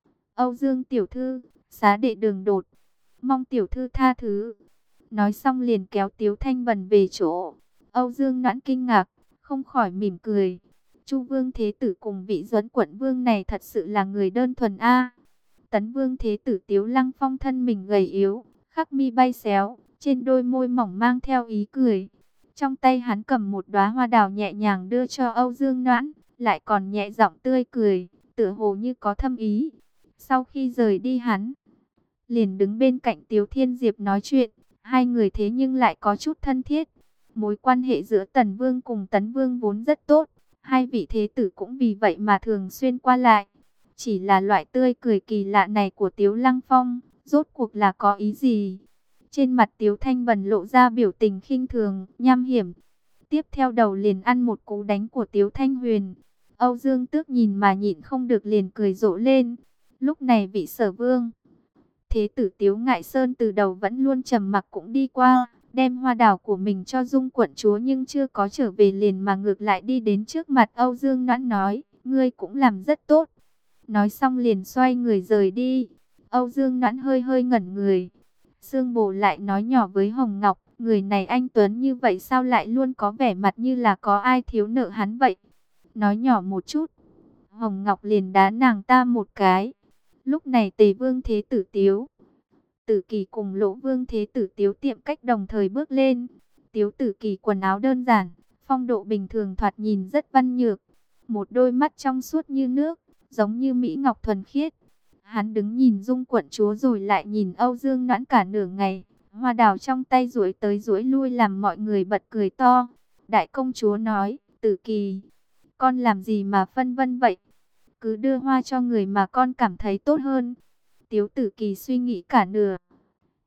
Âu Dương tiểu thư, xá đệ đường đột, mong tiểu thư tha thứ. Nói xong liền kéo Tiếu Thanh Vân về chỗ. Âu Dương Noãn kinh ngạc, không khỏi mỉm cười. Chu Vương Thế Tử cùng vị Duẫn quận vương này thật sự là người đơn thuần a. Tấn Vương Thế Tử Tiếu Lăng Phong thân mình gầy yếu, khắc mi bay xéo, trên đôi môi mỏng mang theo ý cười. Trong tay hắn cầm một đóa hoa đào nhẹ nhàng đưa cho Âu Dương Noãn, lại còn nhẹ giọng tươi cười, tựa hồ như có thâm ý. Sau khi rời đi hắn liền đứng bên cạnh Tiếu Thiên Diệp nói chuyện, hai người thế nhưng lại có chút thân thiết. Mối quan hệ giữa Tần Vương cùng Tấn Vương vốn rất tốt, hai vị thế tử cũng vì vậy mà thường xuyên qua lại. Chỉ là loại tươi cười kỳ lạ này của Tiếu Lăng Phong, rốt cuộc là có ý gì? Trên mặt Tiếu Thanh Vân lộ ra biểu tình khinh thường, nham hiểm. Tiếp theo đầu liền ăn một cú đánh của Tiếu Thanh Huyền. Âu Dương Tước nhìn mà nhịn không được liền cười rộ lên. Lúc này vị Sở Vương Thế tử Tiếu Ngại Sơn từ đầu vẫn luôn trầm mặc cũng đi qua, đem hoa đào của mình cho Dung quận chúa nhưng chưa có trở về liền mà ngược lại đi đến trước mặt Âu Dương Noãn nói, ngươi cũng làm rất tốt. Nói xong liền xoay người rời đi. Âu Dương Noãn hơi hơi ngẩn người. Sương Bồ lại nói nhỏ với Hồng Ngọc, người này anh Tuấn như vậy sao lại luôn có vẻ mặt như là có ai thiếu nợ hắn vậy? Nói nhỏ một chút, Hồng Ngọc liền đá nàng ta một cái. Lúc này Tề Vương Thế Tử Tiếu Tử Kỳ cùng Lỗ Vương Thế Tử Tiếu Tiệm Cách đồng thời bước lên. Tiếu Tử Kỳ quần áo đơn giản, phong độ bình thường thoạt nhìn rất văn nhược, một đôi mắt trong suốt như nước, giống như mỹ ngọc thuần khiết. Hắn đứng nhìn Dung quận chúa rồi lại nhìn Âu Dương Noãn cả nửa ngày, hoa đào trong tay duỗi tới duỗi lui làm mọi người bật cười to. Đại công chúa nói, Tử Kỳ, con làm gì mà phân vân vậy? Cứ đưa hoa cho người mà con cảm thấy tốt hơn. Tiếu Tử Kỳ suy nghĩ cả nửa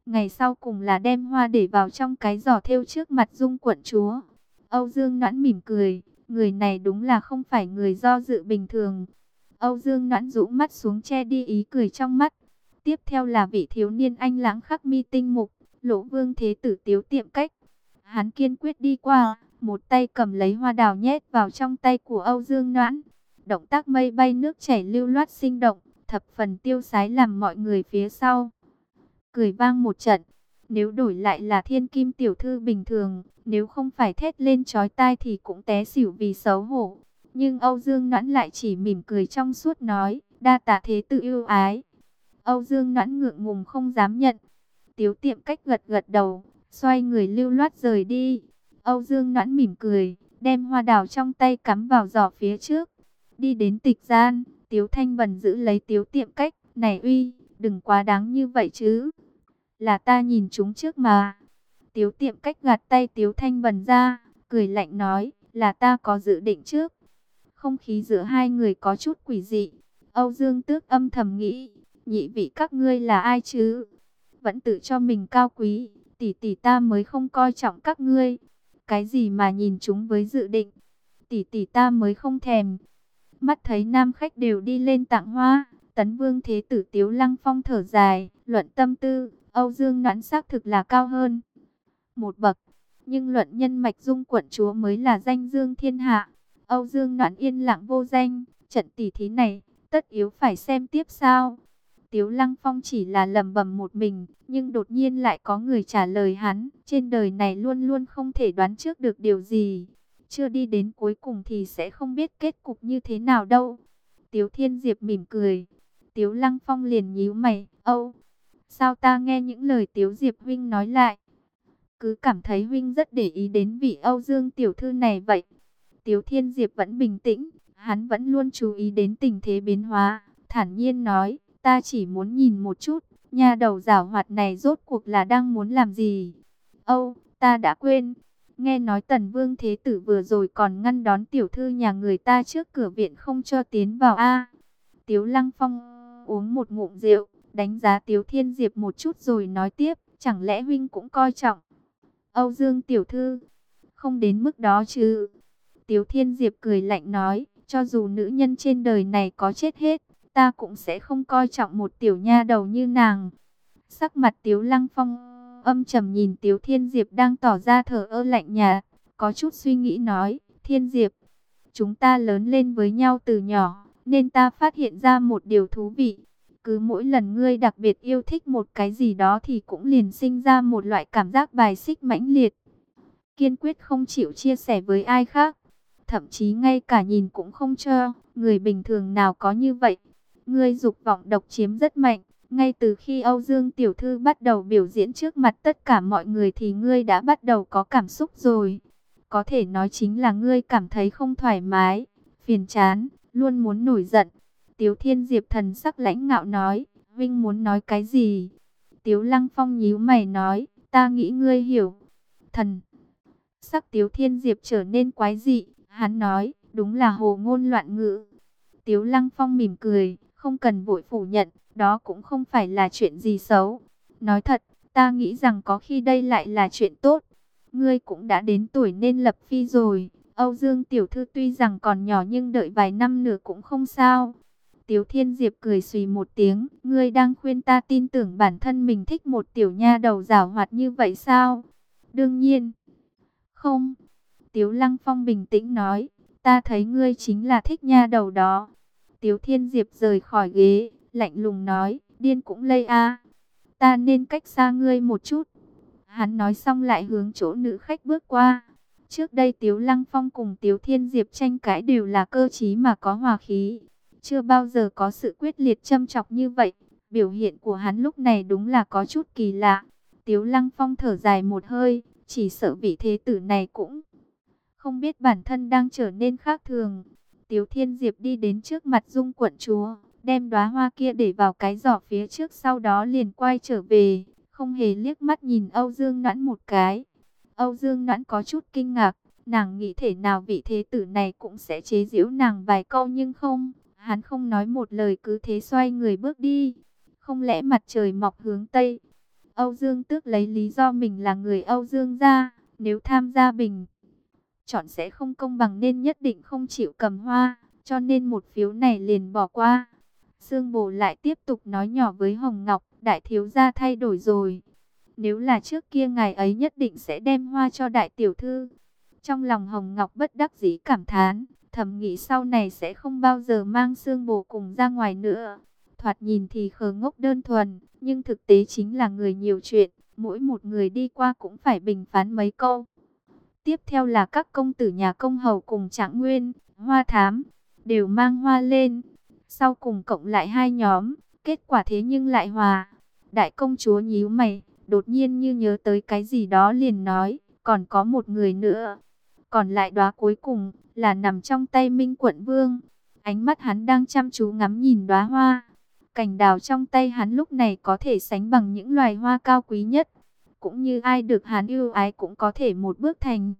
Ngày sau cùng là đem hoa để vào trong cái giỏ thêu trước mặt Dung quận chúa. Âu Dương Noãn mỉm cười, người này đúng là không phải người do dự bình thường. Âu Dương Noãn rũ mắt xuống che đi ý cười trong mắt. Tiếp theo là vị thiếu niên anh lãng khắc mi tinh mục, Lỗ Vương Thế Tử Tiếu Tiệm Cách. Hắn kiên quyết đi qua, một tay cầm lấy hoa đào nhét vào trong tay của Âu Dương Noãn. Động tác mây bay nước chảy lưu loát sinh động, thập phần tiêu sái làm mọi người phía sau cười vang một trận. Nếu đổi lại là thiên kim tiểu thư bình thường, nếu không phải thét lên chói tai thì cũng té xỉu vì xấu hổ. Nhưng Âu Dương Noãn lại chỉ mỉm cười trong suốt nói, đa tạ thế tử yêu ái. Âu Dương Noãn ngượng ngùng không dám nhận. Tiếu Tiệm Cách gật gật đầu, xoay người lưu loát rời đi. Âu Dương Noãn mỉm cười, đem hoa đào trong tay cắm vào giỏ phía trước. Đi đến tịch gian, Tiếu Thanh Vân giữ lấy Tiếu Tiệm Cách, này uy, đừng quá đáng như vậy chứ. Là ta nhìn chúng trước mà. Tiếu Tiệm Cách gạt tay Tiếu Thanh Vân ra, cười lạnh nói, là ta có dự định trước. Không khí giữa hai người có chút quỷ dị. Âu Dương Tước âm thầm nghĩ, nhị vị các ngươi là ai chứ? Vẫn tự cho mình cao quý, tỷ tỷ ta mới không coi trọng các ngươi. Cái gì mà nhìn chúng với dự định, tỷ tỷ ta mới không thèm. Mắt thấy nam khách đều đi lên tặng hoa, Tấn Vương Thế Tử Tiếu Lăng Phong thở dài, luận tâm tư, Âu Dương Noãn xác thực là cao hơn một bậc, nhưng luận nhân mạch Dung quận chúa mới là danh dương thiên hạ. Âu Dương Noãn yên lặng vô danh, trận tỷ thí này, tất yếu phải xem tiếp sao? Tiếu Lăng Phong chỉ là lẩm bẩm một mình, nhưng đột nhiên lại có người trả lời hắn, trên đời này luôn luôn không thể đoán trước được điều gì. Chưa đi đến cuối cùng thì sẽ không biết kết cục như thế nào đâu. Tiếu Thiên Diệp mỉm cười. Tiếu Lăng Phong liền nhíu mày, Âu, sao ta nghe những lời Tiếu Diệp huynh nói lại? Cứ cảm thấy huynh rất để ý đến vị Âu Dương tiểu thư này vậy. Tiếu Thiên Diệp vẫn bình tĩnh, hắn vẫn luôn chú ý đến tình thế biến hóa, thản nhiên nói, ta chỉ muốn nhìn một chút, nha đầu giảo hoạt này rốt cuộc là đang muốn làm gì? Âu, ta đã quên. Nghe nói Tần Vương Thế Tử vừa rồi còn ngăn đón tiểu thư nhà người ta trước cửa viện không cho tiến vào a. Tiếu Lăng Phong uống một ngụm rượu, đánh giá Tiếu Thiên Diệp một chút rồi nói tiếp, chẳng lẽ huynh cũng coi trọng Âu Dương tiểu thư? Không đến mức đó chứ. Tiếu Thiên Diệp cười lạnh nói, cho dù nữ nhân trên đời này có chết hết, ta cũng sẽ không coi trọng một tiểu nha đầu như nàng. Sắc mặt Tiếu Lăng Phong âm trầm nhìn Tiếu Thiên Diệp đang tỏ ra thờ ơ lạnh nhạt, có chút suy nghĩ nói, Thiên Diệp, chúng ta lớn lên với nhau từ nhỏ, nên ta phát hiện ra một điều thú vị. Cứ mỗi lần ngươi đặc biệt yêu thích một cái gì đó thì cũng liền sinh ra một loại cảm giác bài xích mãnh liệt, kiên quyết không chịu chia sẻ với ai khác, thậm chí ngay cả nhìn cũng không cho. Người bình thường nào có như vậy? Ngươi dục vọng độc chiếm rất mạnh. Ngay từ khi Âu Dương tiểu thư bắt đầu biểu diễn trước mặt tất cả mọi người thì ngươi đã bắt đầu có cảm xúc rồi. Có thể nói chính là ngươi cảm thấy không thoải mái, phiền chán, luôn muốn nổi giận. Tiếu Thiên Diệp thần sắc lãnh ngạo nói, Vinh muốn nói cái gì? Tiếu Lăng Phong nhíu mày nói, ta nghĩ ngươi hiểu. Thần sắc Tiếu Thiên Diệp trở nên quái dị, hắn nói, đúng là hồ ngôn loạn ngữ. Tiếu Lăng Phong mỉm cười, không cần vội phủ nhận, đó cũng không phải là chuyện gì xấu. Nói thật, ta nghĩ rằng có khi đây lại là chuyện tốt. Ngươi cũng đã đến tuổi nên lập phi rồi. Âu Dương tiểu thư tuy rằng còn nhỏ nhưng đợi vài năm nữa cũng không sao. Tiếu Thiên Diệp cười xùy một tiếng, ngươi đang khuyên ta tin tưởng bản thân mình thích một tiểu nha đầu giảo hoạt như vậy sao? Đương nhiên không. Tiếu Lăng Phong bình tĩnh nói, ta thấy ngươi chính là thích nha đầu đó. Tiếu Thiên Diệp rời khỏi ghế, lạnh lùng nói, điên cũng lây a, ta nên cách xa ngươi một chút. Hắn nói xong lại hướng chỗ nữ khách bước qua. Trước đây Tiếu Lăng Phong cùng Tiếu Thiên Diệp tranh cãi đều là cơ trí mà có hòa khí, chưa bao giờ có sự quyết liệt châm chọc như vậy. Biểu hiện của hắn lúc này đúng là có chút kỳ lạ. Tiếu Lăng Phong thở dài một hơi, chỉ sợ vị thế tử này cũng không biết bản thân đang trở nên khác thường. Tiếu Thiên Diệp đi đến trước mặt Dung quận chúa, đem đóa hoa kia để vào cái giỏ phía trước, sau đó liền quay trở về, không hề liếc mắt nhìn Âu Dương Noãn một cái. Âu Dương Noãn có chút kinh ngạc, nàng nghĩ thể nào vị thế tử này cũng sẽ chế giễu nàng vài câu, nhưng không, hắn không nói một lời cứ thế xoay người bước đi. Không lẽ mặt trời mọc hướng Tây? Âu Dương Tước lấy lý do mình là người Âu Dương gia, nếu tham gia bình chọn sẽ không công bằng nên nhất định không chịu cầm hoa, cho nên một phiếu này liền bỏ qua. Sương Bồ lại tiếp tục nói nhỏ với Hồng Ngọc, đại thiếu gia thay đổi rồi. Nếu là trước kia ngài ấy nhất định sẽ đem hoa cho đại tiểu thư. Trong lòng Hồng Ngọc bất đắc dĩ cảm thán, thầm nghĩ sau này sẽ không bao giờ mang Sương Bồ cùng ra ngoài nữa. Thoạt nhìn thì khờ ngốc đơn thuần, nhưng thực tế chính là người nhiều chuyện, mỗi một người đi qua cũng phải bình phán mấy câu. Tiếp theo là các công tử nhà công hầu cùng Trạng Nguyên, Hoa Thám, đều mang hoa lên. Sau cùng cộng lại hai nhóm, kết quả thế nhưng lại hòa. Đại công chúa nhíu mày, đột nhiên như nhớ tới cái gì đó liền nói, còn có một người nữa. Còn lại đóa cuối cùng là nằm trong tay Minh Quận Vương. Ánh mắt hắn đang chăm chú ngắm nhìn đóa hoa. Cành đào trong tay hắn lúc này có thể sánh bằng những loài hoa cao quý nhất. Cũng như ai được hắn yêu ái cũng có thể một bước thành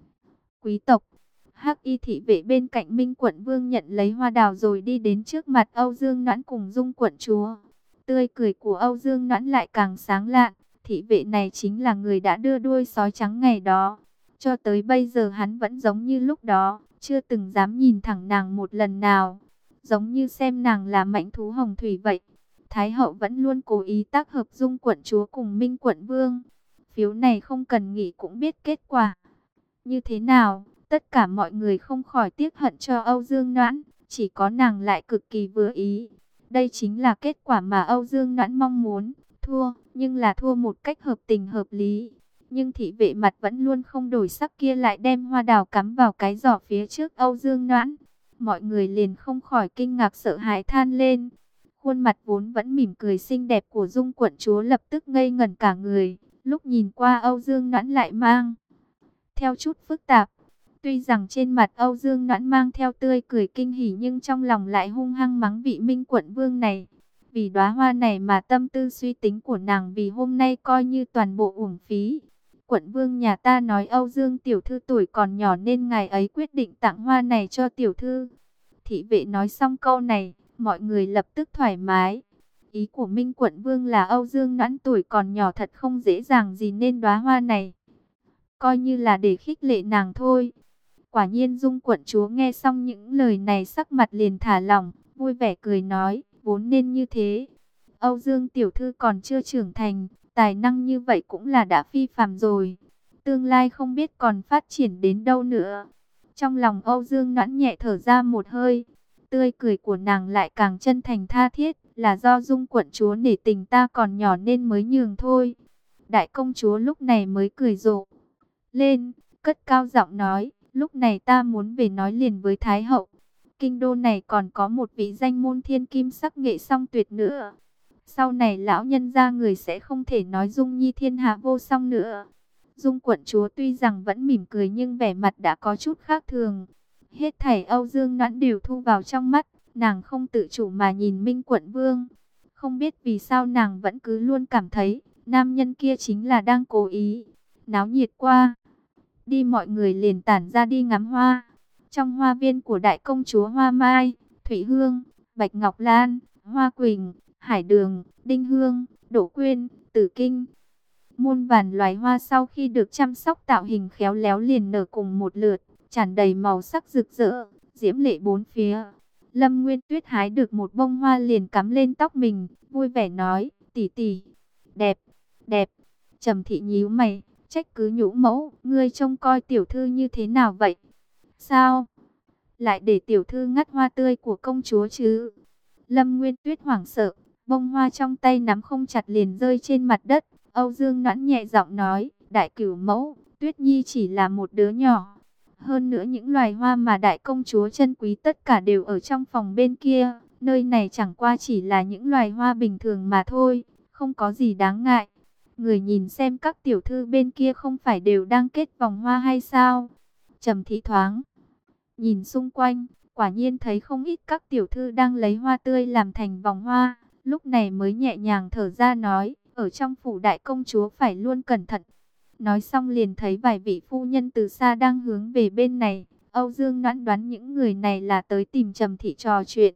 quý tộc. Hắc y thị vệ bên cạnh Minh Quận Vương nhận lấy hoa đào rồi đi đến trước mặt Âu Dương Noãn cùng Dung quận chúa. Tươi cười của Âu Dương Noãn lại càng sáng lạn. Thị vệ này chính là người đã đưa đuôi sói trắng ngày đó. Cho tới bây giờ hắn vẫn giống như lúc đó, chưa từng dám nhìn thẳng nàng một lần nào. Giống như xem nàng là mãnh thú hồng thủy vậy. Thái hậu vẫn luôn cố ý tác hợp Dung quận chúa cùng Minh Quận Vương. Phiếu này không cần nghĩ cũng biết kết quả như thế nào. Tất cả mọi người không khỏi tiếc hận cho Âu Dương Noãn, chỉ có nàng lại cực kỳ vừa ý. Đây chính là kết quả mà Âu Dương Noãn mong muốn, thua, nhưng là thua một cách hợp tình hợp lý. Nhưng thị vệ mặt vẫn luôn không đổi sắc kia lại đem hoa đào cắm vào cái giỏ phía trước Âu Dương Noãn. Mọi người liền không khỏi kinh ngạc sợ hãi than lên. Khuôn mặt vốn vẫn mỉm cười xinh đẹp của Dung quận chúa lập tức ngây ngẩn cả người. Lúc nhìn qua Âu Dương Noãn lại mang theo chút phức tạp. Tuy rằng trên mặt Âu Dương Noãn mang theo tươi cười kinh hỉ nhưng trong lòng lại hung hăng mắng vị Minh Quận Vương này. Vì đóa hoa này mà tâm tư suy tính của nàng vì hôm nay coi như toàn bộ uổng phí. Quận Vương nhà ta nói Âu Dương tiểu thư tuổi còn nhỏ nên ngài ấy quyết định tặng hoa này cho tiểu thư. Thị vệ nói xong câu này, mọi người lập tức thoải mái. Ý của Minh Quận Vương là Âu Dương Noãn tuổi còn nhỏ thật không dễ dàng gì nên đóa hoa này coi như là để khích lệ nàng thôi. Quả nhiên Dung quận chúa nghe xong những lời này sắc mặt liền thả lỏng, vui vẻ cười nói, vốn nên như thế. Âu Dương tiểu thư còn chưa trưởng thành, tài năng như vậy cũng là đã phi phàm rồi. Tương lai không biết còn phát triển đến đâu nữa. Trong lòng Âu Dương Noãn nhẹ thở ra một hơi, tươi cười của nàng lại càng chân thành tha thiết, là do Dung quận chúa nể tình ta còn nhỏ nên mới nhường thôi. Đại công chúa lúc này mới cười rộ lên, cất cao giọng nói, lúc này ta muốn về nói liền với Thái hậu. Kinh đô này còn có một vị danh môn thiên kim sắc nghệ song tuyệt nữa. Sau này lão nhân gia người sẽ không thể nói Dung nhi thiên hạ vô song nữa. Dung quận chúa tuy rằng vẫn mỉm cười nhưng vẻ mặt đã có chút khác thường. Hết thảy Âu Dương Noãn đều thu vào trong mắt, nàng không tự chủ mà nhìn Minh Quận Vương. Không biết vì sao nàng vẫn cứ luôn cảm thấy, nam nhân kia chính là đang cố ý. Náo nhiệt qua đi mọi người liền tản ra đi ngắm hoa. Trong hoa viên của đại công chúa Hoa Mai, Thủy Hương, Bạch Ngọc Lan, Hoa Quỳnh, Hải Đường, Đinh Hương, Đỗ Quyên, Tử Kinh. Muôn vàn loài hoa sau khi được chăm sóc tạo hình khéo léo liền nở cùng một lượt, tràn đầy màu sắc rực rỡ, diễm lệ bốn phía. Lâm Nguyên Tuyết hái được một bông hoa liền cắm lên tóc mình, vui vẻ nói, tỷ tỷ, đẹp, đẹp. Trầm Thị nhíu mày, trách cứ nhũ mẫu, ngươi trông coi tiểu thư như thế nào vậy? Sao lại để tiểu thư ngắt hoa tươi của công chúa chứ? Lâm Nguyên Tuyết hoảng sợ, bông hoa trong tay nắm không chặt liền rơi trên mặt đất. Âu Dương Noãn nhẹ giọng nói, đại cửu mẫu, Tuyết Nhi chỉ là một đứa nhỏ. Hơn nữa những loài hoa mà đại công chúa trân quý tất cả đều ở trong phòng bên kia. Nơi này chẳng qua chỉ là những loài hoa bình thường mà thôi, không có gì đáng ngại. Người nhìn xem các tiểu thư bên kia không phải đều đang kết vòng hoa hay sao? Trầm Thị thoáng nhìn xung quanh, quả nhiên thấy không ít các tiểu thư đang lấy hoa tươi làm thành vòng hoa. Lúc này mới nhẹ nhàng thở ra nói, ở trong phủ đại công chúa phải luôn cẩn thận. Nói xong liền thấy vài vị phu nhân từ xa đang hướng về bên này. Âu Dương Noãn đoán những người này là tới tìm Trầm Thị trò chuyện.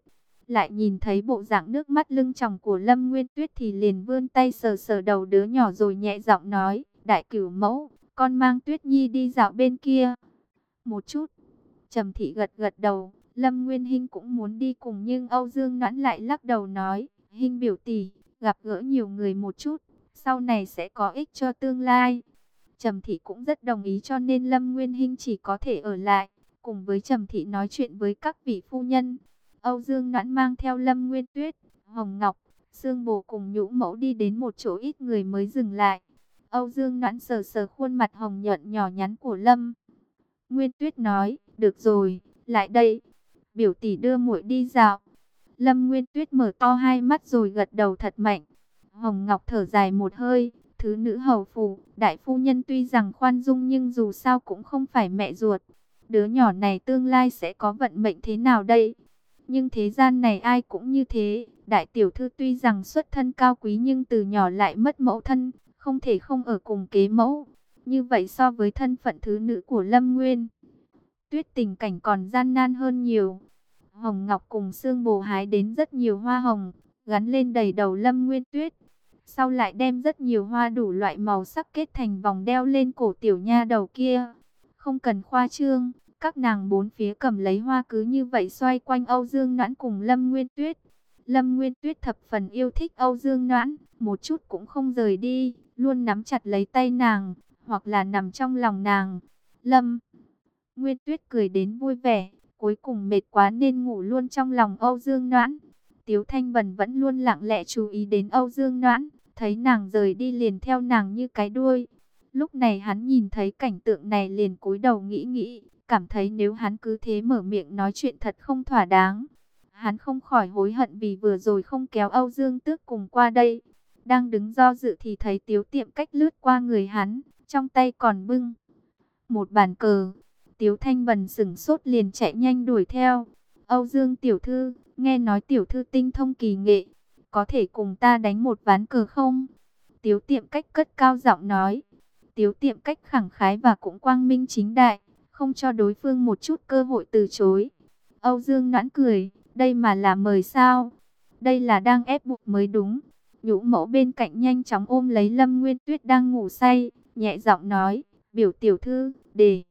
lại nhìn thấy bộ dạng nước mắt lưng tròng của Lâm Nguyên Tuyết thì liền vươn tay sờ sờ đầu đứa nhỏ rồi nhẹ giọng nói, đại cửu mẫu, con mang Tuyết Nhi đi dạo bên kia. Một chút, Trầm Thị gật gật đầu, Lâm Nguyên Hinh cũng muốn đi cùng nhưng Âu Dương Noãn lại lắc đầu nói, Hinh biểu tỷ, gặp gỡ nhiều người một chút, sau này sẽ có ích cho tương lai. Trầm Thị cũng rất đồng ý cho nên Lâm Nguyên Hinh chỉ có thể ở lại, cùng với Trầm Thị nói chuyện với các vị phu nhân. Âu Dương Noãn mang theo Lâm Nguyên Tuyết, Hồng Ngọc, Sương Bồ cùng Nhũ Mẫu đi đến một chỗ ít người mới dừng lại. Âu Dương Noãn sờ sờ khuôn mặt hồng nhuận nhỏ nhắn của Lâm Nguyên Tuyết nói, được rồi, lại đây, biểu tỷ đưa muội đi dạo. Lâm Nguyên Tuyết mở to hai mắt rồi gật đầu thật mạnh. Hồng Ngọc thở dài một hơi, thứ nữ hầu phủ, đại phu nhân tuy rằng khoan dung nhưng dù sao cũng không phải mẹ ruột. Đứa nhỏ này tương lai sẽ có vận mệnh thế nào đây? Nhưng thế gian này ai cũng như thế, đại tiểu thư tuy rằng xuất thân cao quý nhưng từ nhỏ lại mất mẫu thân, không thể không ở cùng kế mẫu. Như vậy so với thân phận thứ nữ của Lâm Nguyên Tuyết tình cảnh còn gian nan hơn nhiều. Hồng Ngọc cùng Sương Bồ hái đến rất nhiều hoa hồng, gắn lên đầy đầu Lâm Nguyên Tuyết. Sau lại đem rất nhiều hoa đủ loại màu sắc kết thành vòng đeo lên cổ tiểu nha đầu kia. Không cần khoa trương, các nàng bốn phía cầm lấy hoa cứ như vậy xoay quanh Âu Dương Noãn cùng Lâm Nguyên Tuyết. Lâm Nguyên Tuyết thập phần yêu thích Âu Dương Noãn, một chút cũng không rời đi, luôn nắm chặt lấy tay nàng, hoặc là nằm trong lòng nàng. Lâm Nguyên Tuyết cười đến vui vẻ, cuối cùng mệt quá nên ngủ luôn trong lòng Âu Dương Noãn. Tiếu Thanh Vân vẫn luôn lặng lẽ chú ý đến Âu Dương Noãn, thấy nàng rời đi liền theo nàng như cái đuôi. Lúc này hắn nhìn thấy cảnh tượng này liền cúi đầu nghĩ nghĩ, cảm thấy nếu hắn cứ thế mở miệng nói chuyện thật không thỏa đáng. Hắn không khỏi hối hận vì vừa rồi không kéo Âu Dương Tước cùng qua đây. Đang đứng do dự thì thấy Tiếu Tiệm Cách lướt qua người hắn, trong tay còn bưng một bàn cờ. Tiếu Thanh Vân sững sốt liền chạy nhanh đuổi theo. Âu Dương tiểu thư, nghe nói tiểu thư tinh thông kỳ nghệ, có thể cùng ta đánh một ván cờ không? Tiếu Tiệm Cách cất cao giọng nói. Tiếu Tiệm Cách khẳng khái và cũng quang minh chính đại, không cho đối phương một chút cơ hội từ chối. Âu Dương Noãn cười, đây mà là mời sao? Đây là đang ép buộc mới đúng. Nhũ Mẫu bên cạnh nhanh chóng ôm lấy Lâm Nguyên Tuyết đang ngủ say, nhẹ giọng nói, biểu tiểu thư, để